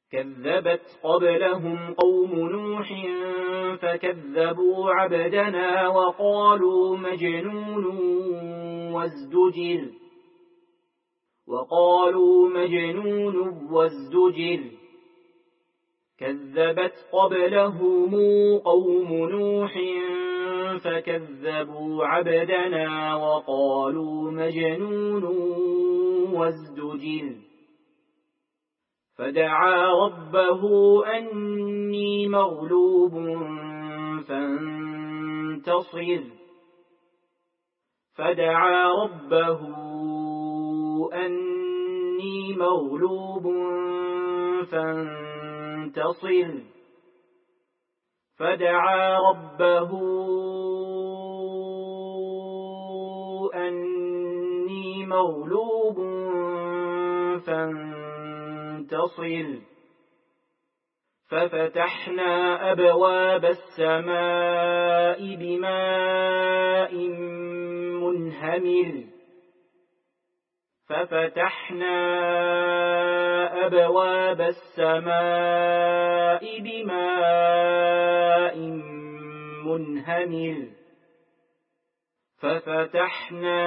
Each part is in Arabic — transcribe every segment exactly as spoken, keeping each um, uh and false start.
كذبت قبلهم قوم نوح فكذبوا عبدنا وقالوا مجنون وازدجر وقالوا مجنون وازدجر كذبت قبلهم قوم نوح فكذبوا عبدنا وقالوا مجنون وازدجر فدعا ربه أني مغلوب فانتصر فدعا ربه أني مغلوب فانتصر فدعا ربه أني مغلوب فانتصر ففتحنا أبواب السماء بماء منهمر ففتحنا أبواب السماء بماء منهمر ففتحنا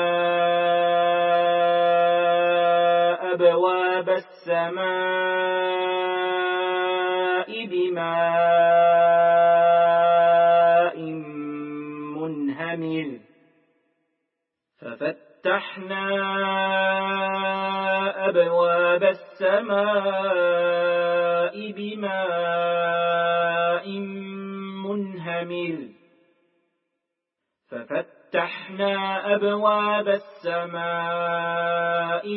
أبواب السماء بماء منهمر ففتحنا أبواب السماء بماء منهمر ففتحنا أبواب السماء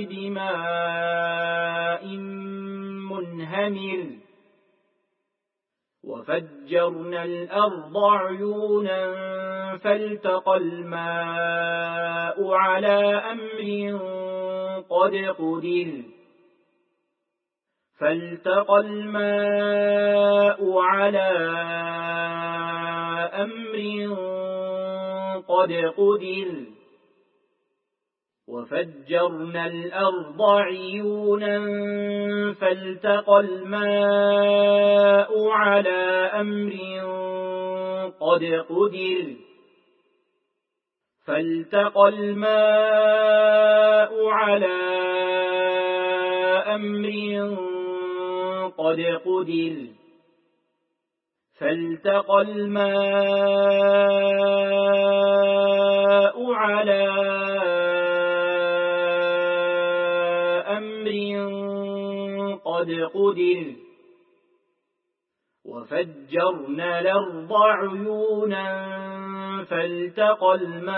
بماء منهمر وفجرنا الأرض عيونا فالتقى الماء على أمر قد قدر فالتقى الماء على أمر قد قدر وفجرنا الأرض عيونا فالتقى الماء على أمر قد قدر فالتقى الماء على أمر قد قدر فالتقى الماء على أمر قد قدر وفجرنا الأرض عيونا فالتقى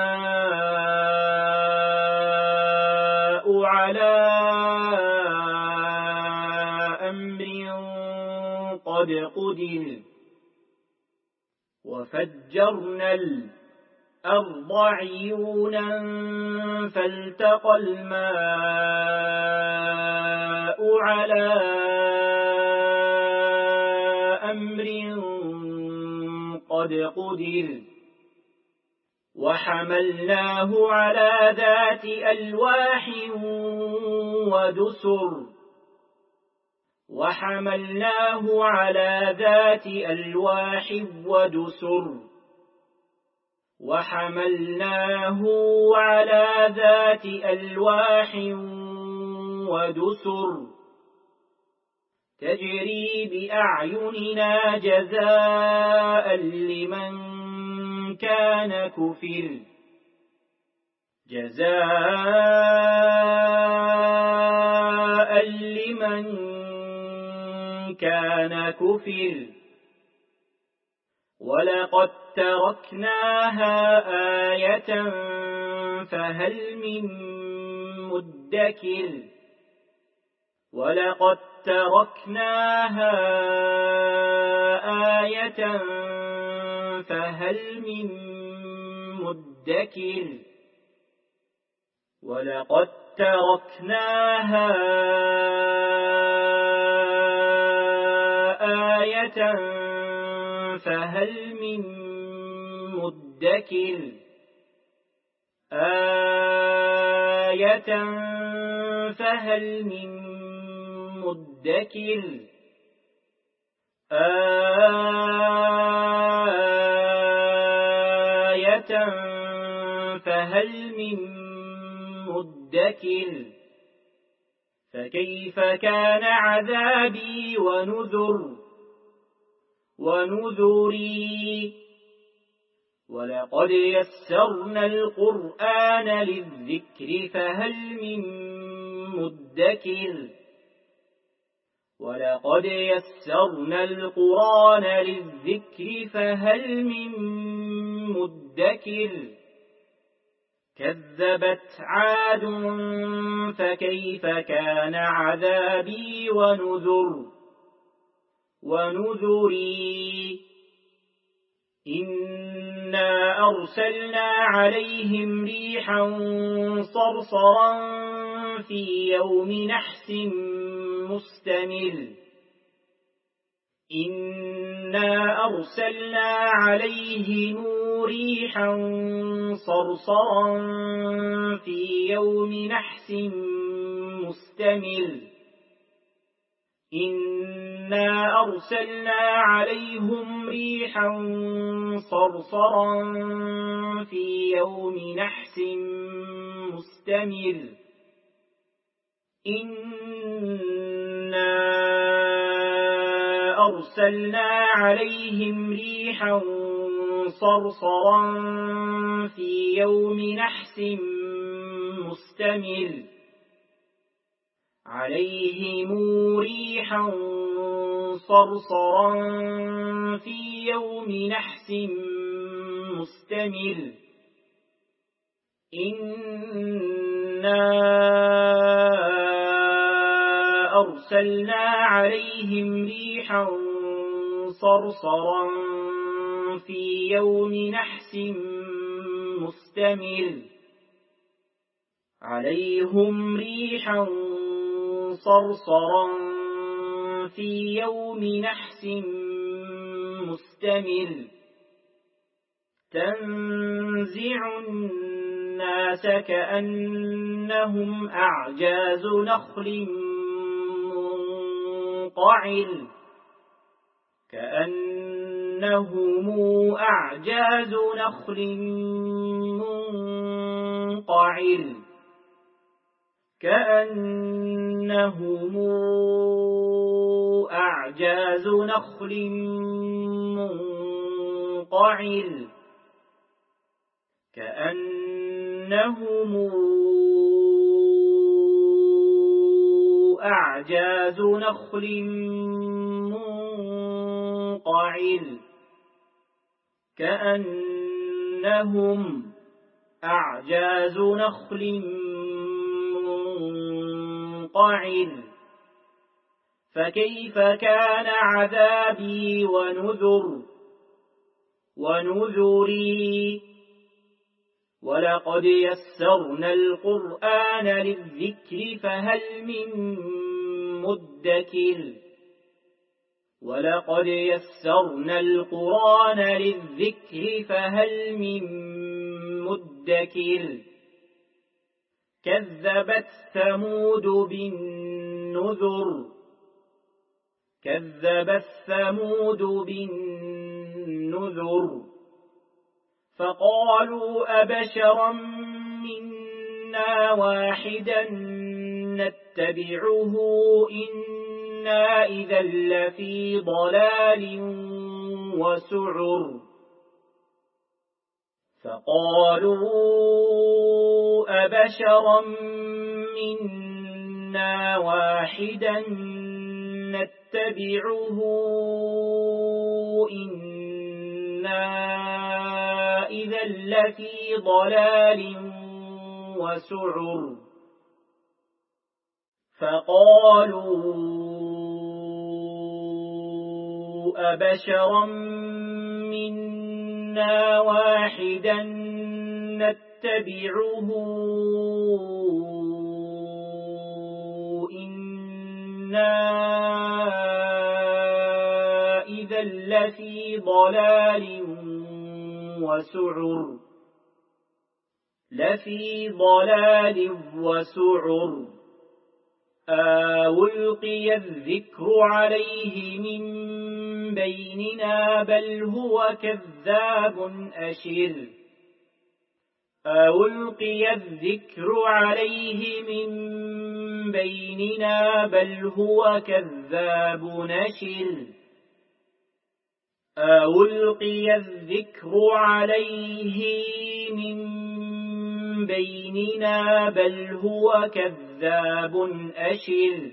الماء على أمر قد قدر وفجرنا الأرض عيونا فالتقى الماء على أمر قد قدر وحملناه على ذات ألواح ودسر وحملناه على ذات ألواح ودسر وحملناه على ذات ألواح ودسر تجري بأعيننا جزاء لمن كان كفر جزاء لمن كان كفر ولقد تركناها آية فهل من مدكر ولقد تركناها آية فهل من مدكر ولقد تركناها آية فهل من مدكر آية فهل من مدكر آية فهل من مدكر فكيف كان عذابي ونذر ونذري ولقد يسرنا القرآن للذكر فهل من مدكر ولقد يسرنا القرآن للذكر فهل من مدكر كذبت عاد فكيف كان عذابي ونذر ونذري إنا أرسلنا عليهم ريحا صرصرا في يوم نحس مستمر إنا أرسلنا عليهم ريحا صرصرا في يوم نحس مستمر إنا أرسلنا عليهم ريحا صرصرا في يوم نحس مستمر إنا أرسلنا عليهم ريحا صرصرا في يوم نحس مستمر عليهم ريحا صرصرا في يوم نحس مستمر إنا أرسلنا عليهم ريحا صرصرا في يوم نحس مستمر عليهم ريحا صرصرا في يوم نحس مستمر تنزع الناس كأنهم أعجاز نخل منقعر كأنهم أعجاز نخل منقعر كأنهم أعجاز نخل منقعر كأنهم أعجاز نخل منقعر كأنهم أعجاز نخل منقعر فكيف كان عذابي ونذر ونذري ولقد يسرنا القرآن للذكر فهل من مدكر ولقد يسرنا القرآن للذكر فهل من مدكر كذبت ثمود بالنذر كذبت ثمود بالنذر فقالوا أبشرا منا واحدا نتبعه إنا إذا لفي ضلال وسعر فقالوا أبشرا منا واحدا نتبعه إنا إذا لفي ضلال وسعر فقالوا أبشرا منا واحدا نتبعه إنا إذا لفي ضلال وسعر لفي ضلال وسعر ألقي الذكر عليه من بيننا بل هو كذاب أشر ألقي الذكر عليه من بيننا بل هو كذاب نشر ألقي الذكر عليه من بيننا بل هو كذاب أشر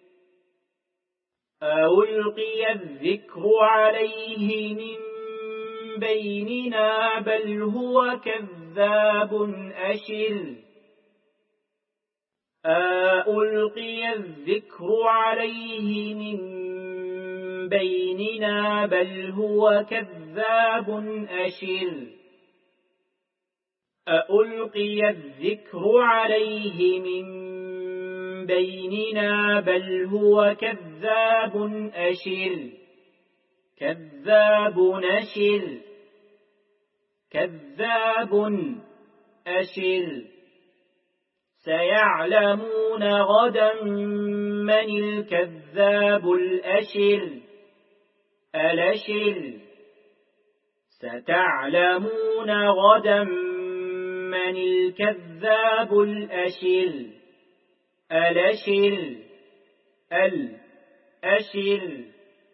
ألقي الذكر عليه من بيننا بل هو كذاب أشر ألقي الذكر عليه من بيننا بل هو كذاب أشر ألقي الذكر عليه من بيننا بل هو كذاب أشر كذاب نشر كذاب أشر سيعلمون غدا من الكذاب الأشر الأشر ستعلمون غدا من الكذاب الأشر الأشر الأشر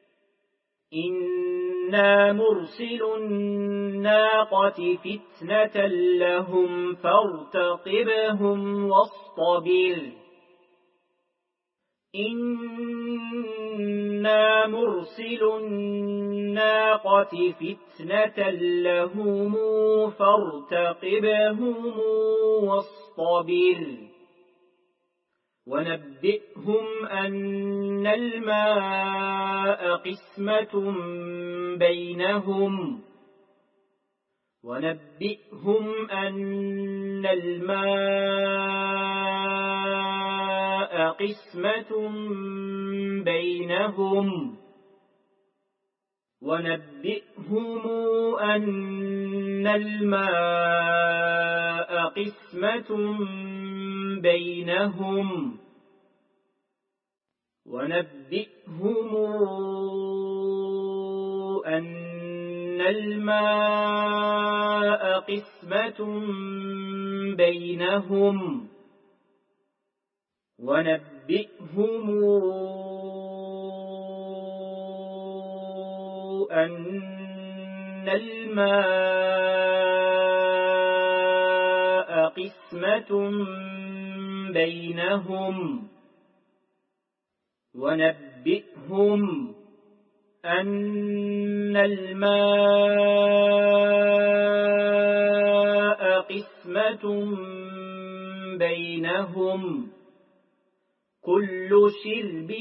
إنا مرسل الناقة فتنة لهم فارتقبهم واصطبر إنا مرسل الناقة فتنة لهم فارتقبهم واصطبر ونبئهم أن الماء قسمة بينهم ونبئهم أن الماء قسمة بينهم ونبئهم أن الماء قسمة بينهم ونبئهم أن الماء قسمة بينهم ونبئهم أن الماء قسمة بينهم ونبئهم أن الماء قسمة بينهم كل شرب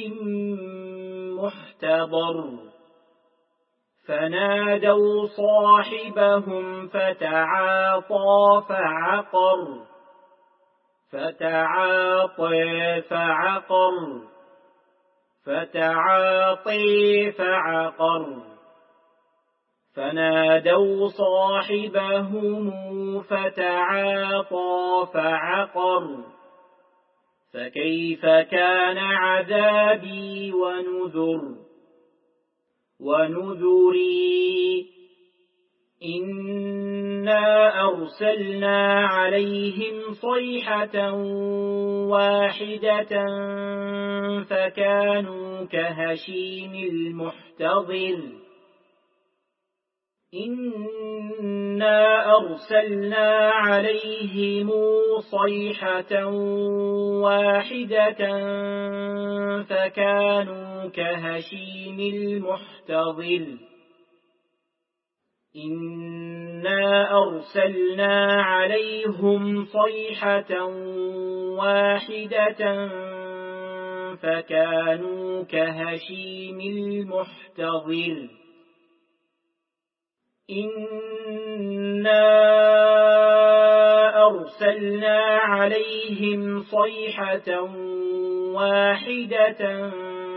محتضر فنادوا صاحبهم فتعاطى فعقر فتعاطى فعقر فتعاطي فعقر فنادوا صاحبهم فتعاطى فعقر فكيف كان عذابي ونذر ونذري إنا أرسلنا عليهم صيحة واحدة فكانوا كهشيم المحتضر إنا أرسلنا عليهم صيحة واحدة فكانوا كهشيم المحتضر إنا أرسلنا عليهم صيحة واحدة فكانوا كهشيم المحتضر إنا أرسلنا عليهم صيحة واحدة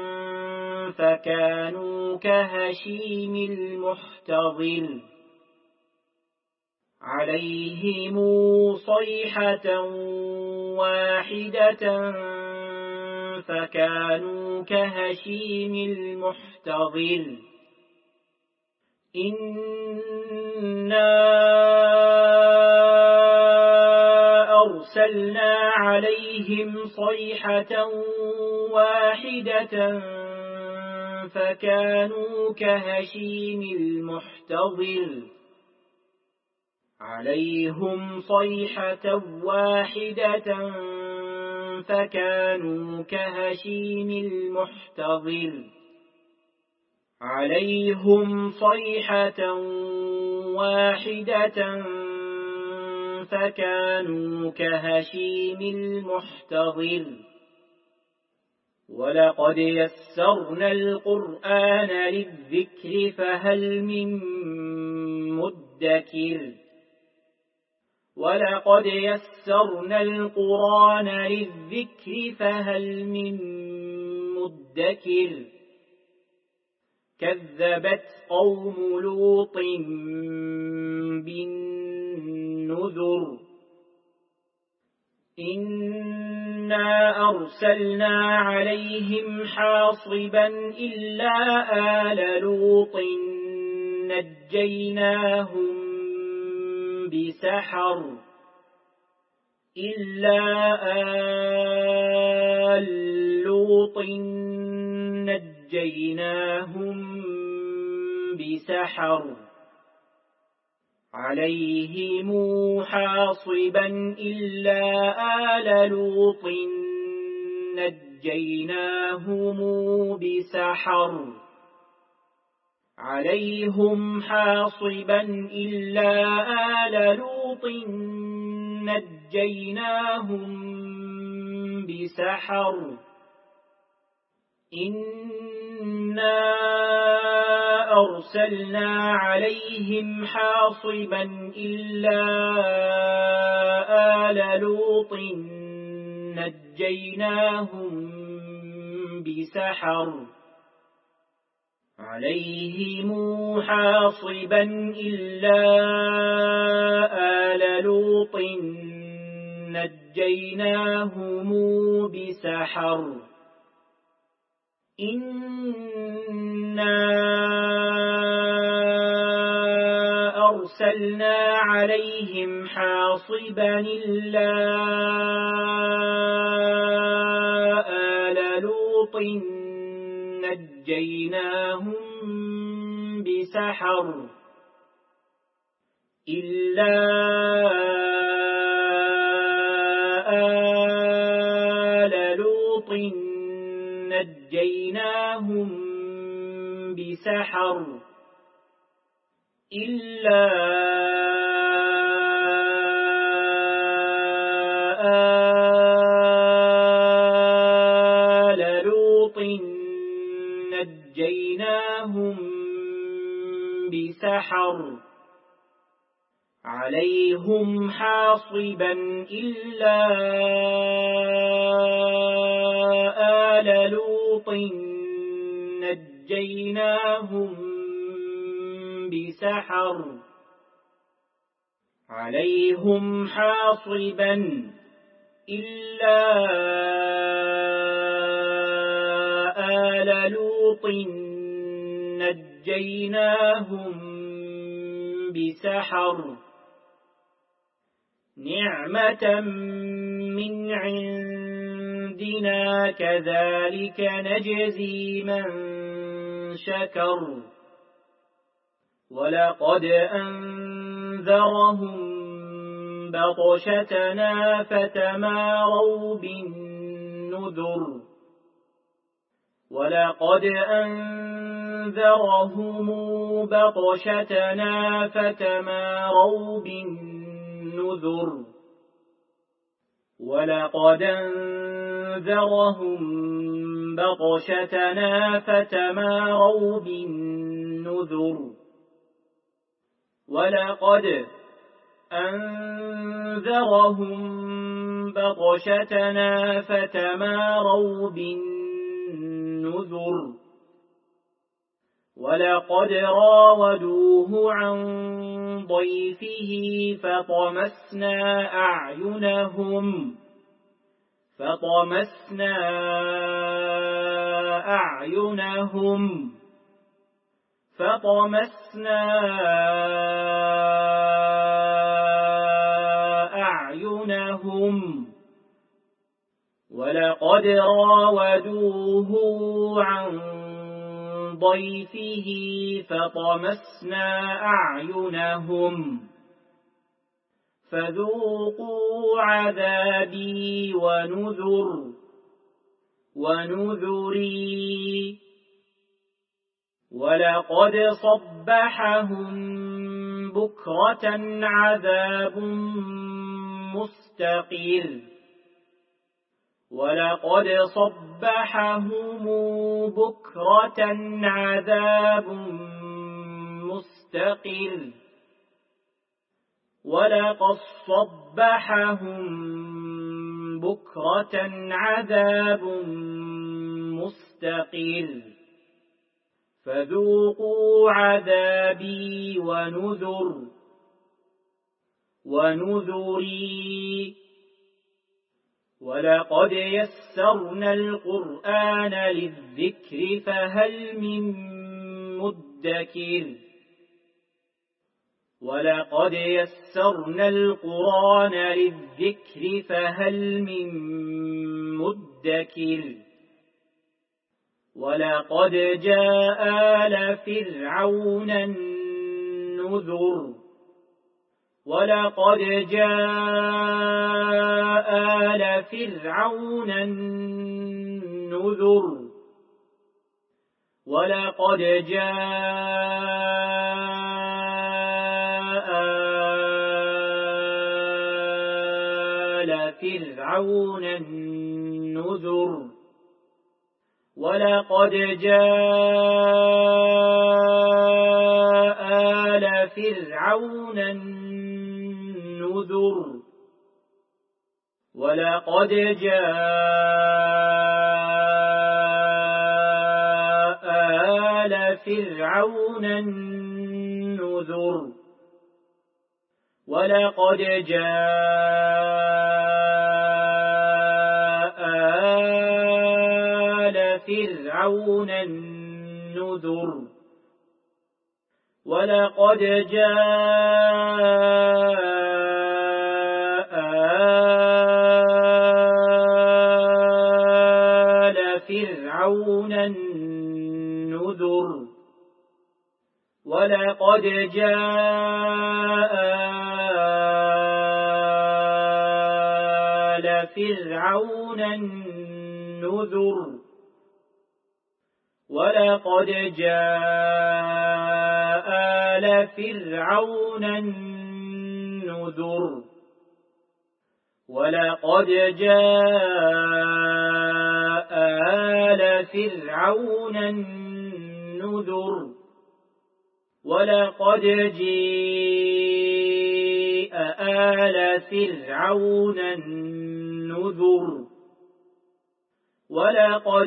فكانوا كهشيم المحتضر عليهم صيحة واحدة فكانوا كهشيم المحتضر إنا أرسلنا عليهم صيحة واحدة فكانوا كهشيم المحتضر عليهم صيحة واحدة فكانوا كهشيم المحتضر عليهم صيحة واحدة فكانوا كهشيم المحتضر ولقد يسرنا القرآن للذكر فهل من مدكر ولقد يسرنا القرآن للذكر فهل من مدكر كذبت قوم لوط بالنذر إنا أرسلنا عليهم حاصبا إلا آل لوط نجيناهم بسحر إلا آل لوط نجيناهم بسحر عليهم حاصبا إلا آل لوط نجيناهم بسحر عليهم حاصبا إلا آل لوط نجيناهم بسحر إنا أرسلنا عليهم حاصبا إلا آل لوط نجيناهم بسحر عليهم حاصبا إلا آل لوط نجيناهم بسحر إنا أرسلنا عليهم حاصبا إلا آل لوط نجيناهم بسحر إلا آل لوط نجيناهم بسحر إلا آل لوط نجيناهم بسحر عليهم حاصبا إلا آل لوط نجيناهم بسحر عليهم حاصبا إلا آل لوط نجيناهم بسحر نعمة من عندنا كذلك نجزي من شكر ولقد أنذرهم بطشتنا فتماروا بالنذر ولقد أنذرهم بطشتنا فتماروا بالنذر ولقد أنذرهم بطشتنا فتماروا بالنذر ولقد أنذرهم بطشتنا فتماروا بالنذر ولقد راودوه عن ضيفه فطمسنا أعينهم فطمسنا أعينهم فطمسنا أعينهم ولقد راودوه عن ضيفه فطمسنا أعينهم فذوقوا عذابي ونذر ونذري ولقد صبحهم بكرة عذاب مستقر ولقد صبحهم بكرة عذاب مستقر ولقد صبحهم بكرة عذاب مستقر فذوقوا عذابي ونذر ونذري ولقد يسرنا القرآن للذكر فهل من مدكر ولقد يسرنا القرآن للذكر فهل من مدكر ولقد جاء آل فرعون النذر ولقد جاء آل فرعون النذر ولقد جاء آل فرعون النذر ولقد جاء آل فرعون النذر ولقد جاء آل فرعون النذر ولقد جاء آل فرعون النذر ولقد جاء آل فرعون النذر ولقد جاء آل فرعون النذر ولقد جاء آل فرعون النذر ولقد جاء آل فرعون النذر ولقد جاء آل فرعون النذر ولقد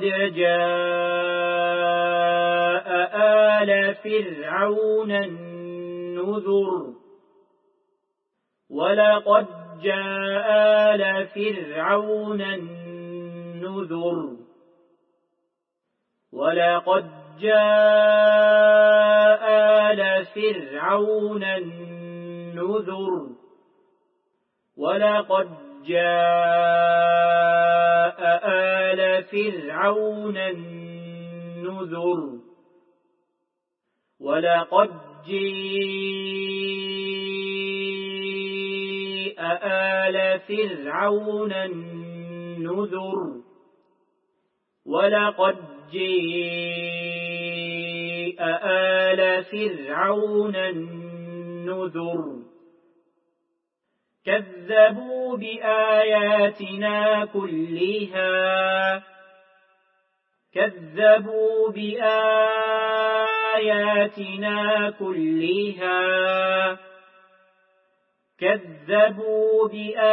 جاء آل فرعون النذر ولقد جاء آل فرعون النذر ولقد جاء آل فرعون النذر ولقد جاء آل فرعون النذر ولقد جاء آل فرعون النذر ولقد جاء آل فرعون النذر كذبوا بآياتنا كلها كذبوا بآياتنا كلها كذبوا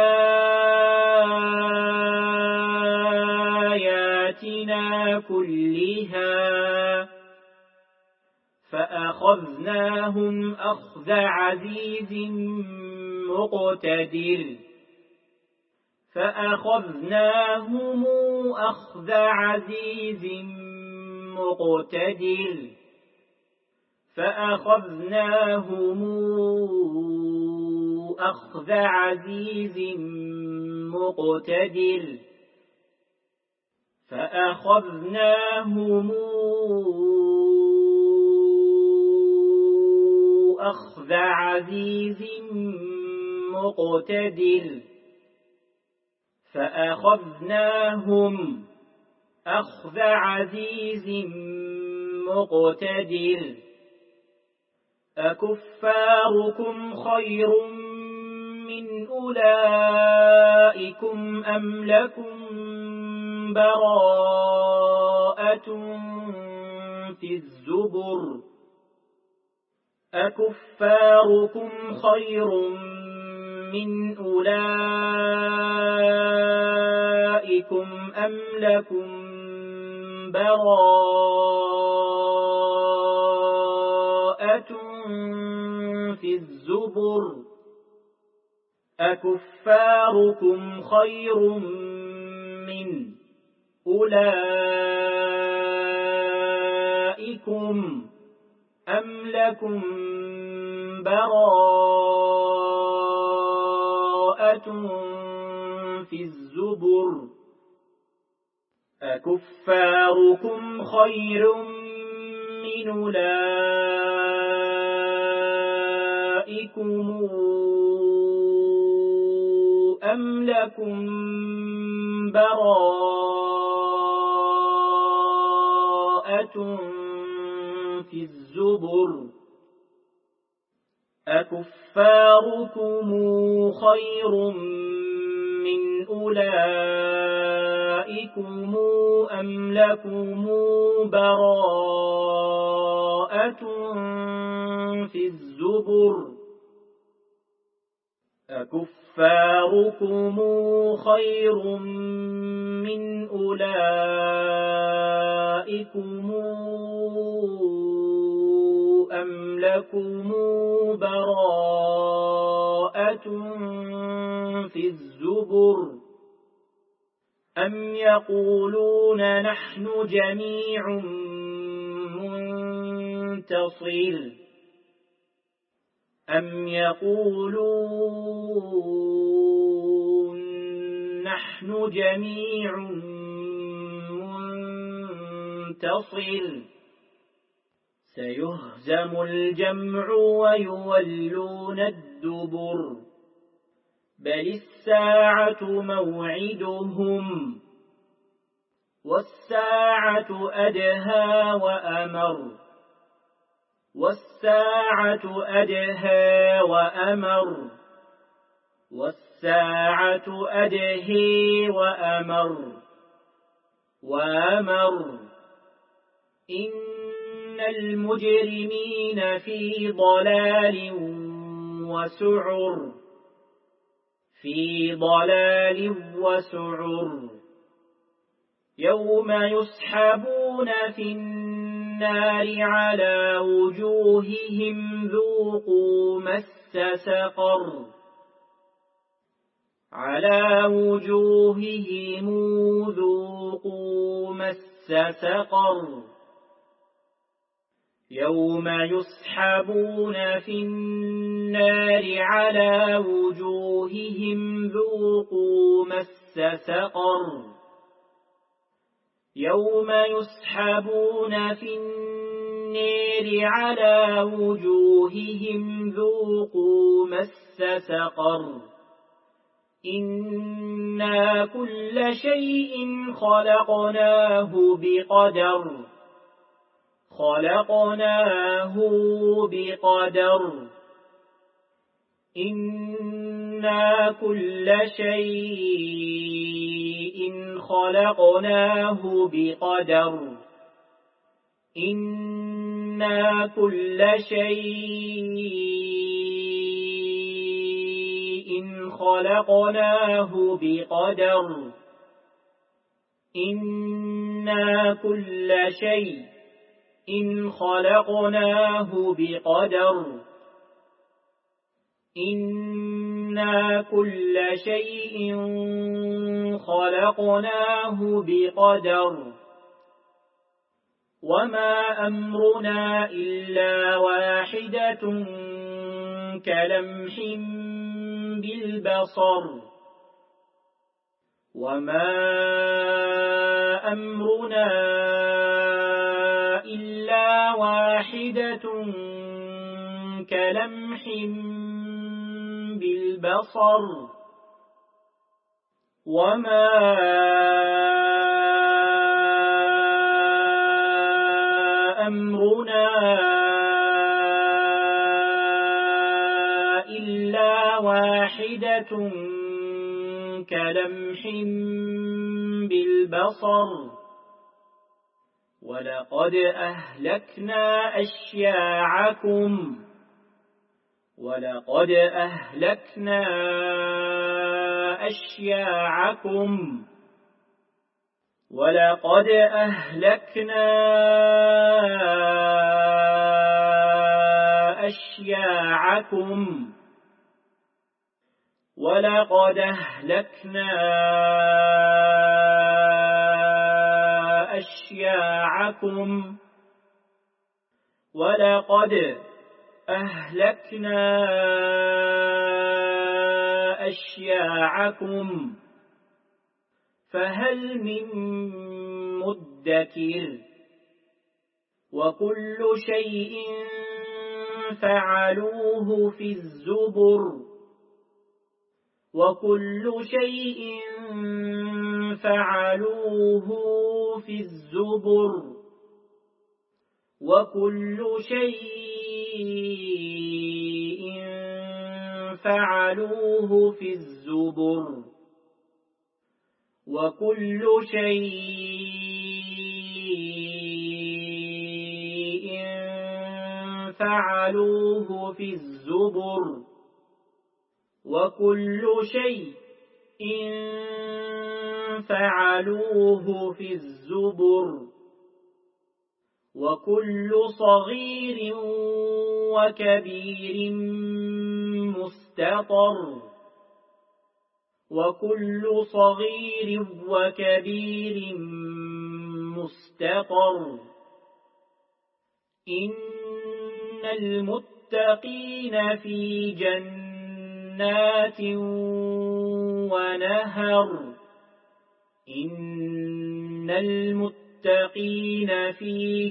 بآياتنا كلها فأخذناهم أخذ عزيز مقتدر فأخذناهم أخذ عزيز مقتدر فأخذناهم أخذ عزيز مقتدر فأخذناهم أخذ عزيز مقتدر فأخذناهم أخذ عزيز مقتدر أكفاركم خير من أولئكم أم لكم براءة في الزبر أكفاركم خير من أولئكم أم لكم براءة في الزبر أكفاركم خير من أولئكم أم لكم براءة في الزبر أكفاركم خير من أولئكم أم لكم براءة في الزبر أكفاركم خير من أولئكم أم لكم براءة في الزبر أكفاركم خير من أولئكم أم لكم براءة في الزبر أم يقولون نحن جميع منتصر أم يقولون نحن جميع منتصر سيهزم الجمع ويولون الدبر بل الساعة موعدهم والساعة أدهى وأمر والساعة أدهى وأمر والساعة أدهى وأمر وأمر إن المجرمين في ضلال وسعر في ضلال وسعر يوم يسحبون في النار على وجوههم ذوقوا مس سقر على وجوههم ذوقوا مس سقر يوم يسحبون في النار على وجوههم ذوقوا مس سقر يوم يسحبون في النار على وجوههم ذوقوا مس سقر إنا كل شيء خلقناه بقدر خلقناه بقدر إنا كل شيء خلقناه بقدر إنا كل شيء خلقناه بقدر إنا كل شيء إن خلقناه بقدر إن إنا كل شيء خلقناه بقدر وما أمرنا إلا واحدة كلمح بالبصر وما أمرنا إلا واحدة كلمح بالبصر وما أمرنا إلا واحدة كلمح بالبصر ولقد أهلكنا أشياعكم ولقد أهلكنا أشياعكم ولقد أهلكنا أشياعكم ولقد أهلكنا أشياعكم ولقد أهلكنا أشياعكم فهل من مدكر وكل شيء فعلوه في الزبر وكل شيء فعلوه في الزبر وكل شيء فعلوه في الزبر وكل شيء فعلوه في الزبر وكل شيء فعلوه في الزبر وكل صغير وكبير مستطر وكل صغير وكبير مستطر إن المتقين في جنات ونهر إن المتقين في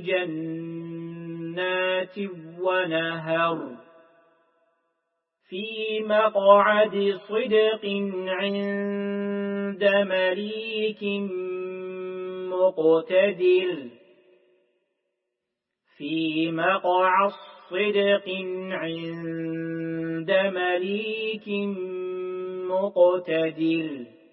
جنات ونهر في مقعد صدق عند مليك مقتدر في مقعد صدق عند مليك مقتدر